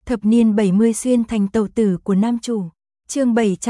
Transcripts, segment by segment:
Thập niên 70 xuyên thành tàu tử của nam chủ. Chương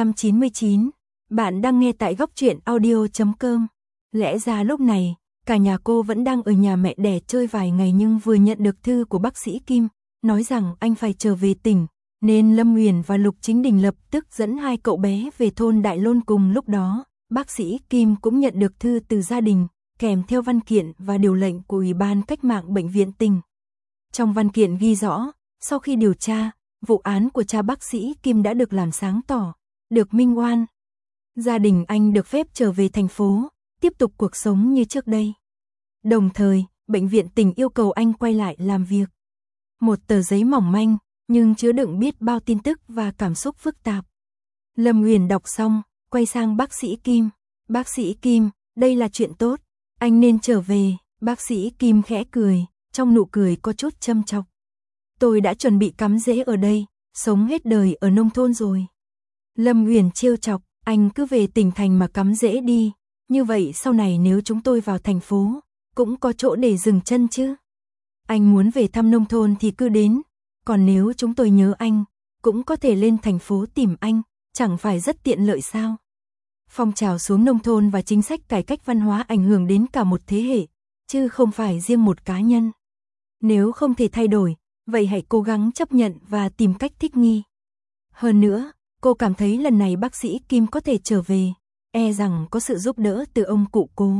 799. Bạn đang nghe tại góc truyện audio.com. Lẽ ra lúc này, cả nhà cô vẫn đang ở nhà mẹ đẻ chơi vài ngày, nhưng vừa nhận được thư của bác sĩ Kim, nói rằng anh phải trở về tỉnh, nên Lâm Uyển và Lục Chính Đình lập tức dẫn hai cậu bé về thôn Đại Lôn. Cùng lúc đó, bác sĩ Kim cũng nhận được thư từ gia đình, kèm theo văn kiện và điều lệnh của Ủy ban Cách mạng Bệnh viện tỉnh. Trong văn kiện ghi rõ, sau khi điều tra, vụ án của cha bác sĩ Kim đã được làm sáng tỏ, được minh oan. Gia đình anh được phép trở về thành phố, tiếp tục cuộc sống như trước đây. Đồng thời, bệnh viện tỉnh yêu cầu anh quay lại làm việc. Một tờ giấy mỏng manh, nhưng chứa đựng biết bao tin tức và cảm xúc phức tạp. Lâm Uyển đọc xong, quay sang bác sĩ Kim. Bác sĩ Kim, đây là chuyện tốt, anh nên trở về. Bác sĩ Kim khẽ cười, trong nụ cười có chút châm chọc. Tôi đã chuẩn bị cắm rễ ở đây, sống hết đời ở nông thôn rồi. Lâm Uyển trêu chọc, anh cứ về tỉnh thành mà cắm rễ đi, như vậy sau này nếu chúng tôi vào thành phố, cũng có chỗ để dừng chân chứ. Anh muốn về thăm nông thôn thì cứ đến, còn nếu chúng tôi nhớ anh, cũng có thể lên thành phố tìm anh, chẳng phải rất tiện lợi sao? Phong trào xuống nông thôn và chính sách cải cách văn hóa ảnh hưởng đến cả một thế hệ, chứ không phải riêng một cá nhân. Nếu không thể thay đổi, vậy hãy cố gắng chấp nhận và tìm cách thích nghi. Hơn nữa, cô cảm thấy lần này bác sĩ Kim có thể trở về, e rằng có sự giúp đỡ từ ông cụ Cố.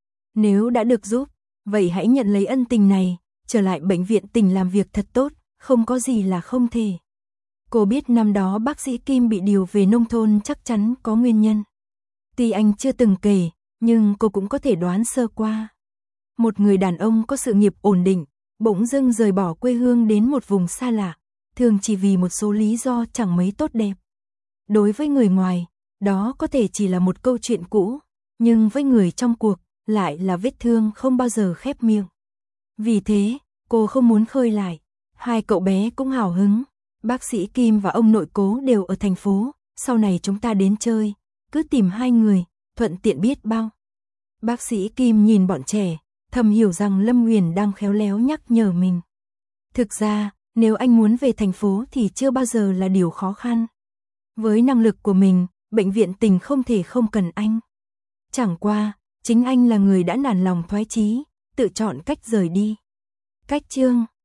Nếu đã được giúp, vậy hãy nhận lấy ân tình này, trở lại bệnh viện tỉnh làm việc thật tốt, không có gì là không thể. Cô biết năm đó bác sĩ Kim bị điều về nông thôn chắc chắn có nguyên nhân. Tuy anh chưa từng kể, nhưng cô cũng có thể đoán sơ qua. Một người đàn ông có sự nghiệp ổn định, bỗng dưng rời bỏ quê hương đến một vùng xa lạ, thường chỉ vì một số lý do chẳng mấy tốt đẹp. Đối với người ngoài, đó có thể chỉ là một câu chuyện cũ, nhưng với người trong cuộc, lại là vết thương không bao giờ khép miệng. Vì thế, cô không muốn khơi lại. Hai cậu bé cũng hào hứng. Bác sĩ Kim và ông nội Cố đều ở thành phố, sau này chúng ta đến chơi, cứ tìm hai người, thuận tiện biết bao. Bác sĩ Kim nhìn bọn trẻ, thầm hiểu rằng Lâm Uyển đang khéo léo nhắc nhở mình. Thực ra, nếu anh muốn về thành phố thì chưa bao giờ là điều khó khăn. Với năng lực của mình, bệnh viện tỉnh không thể không cần anh. Chẳng qua, chính anh là người đã nản lòng thoái chí, tự chọn cách rời đi. Cách chương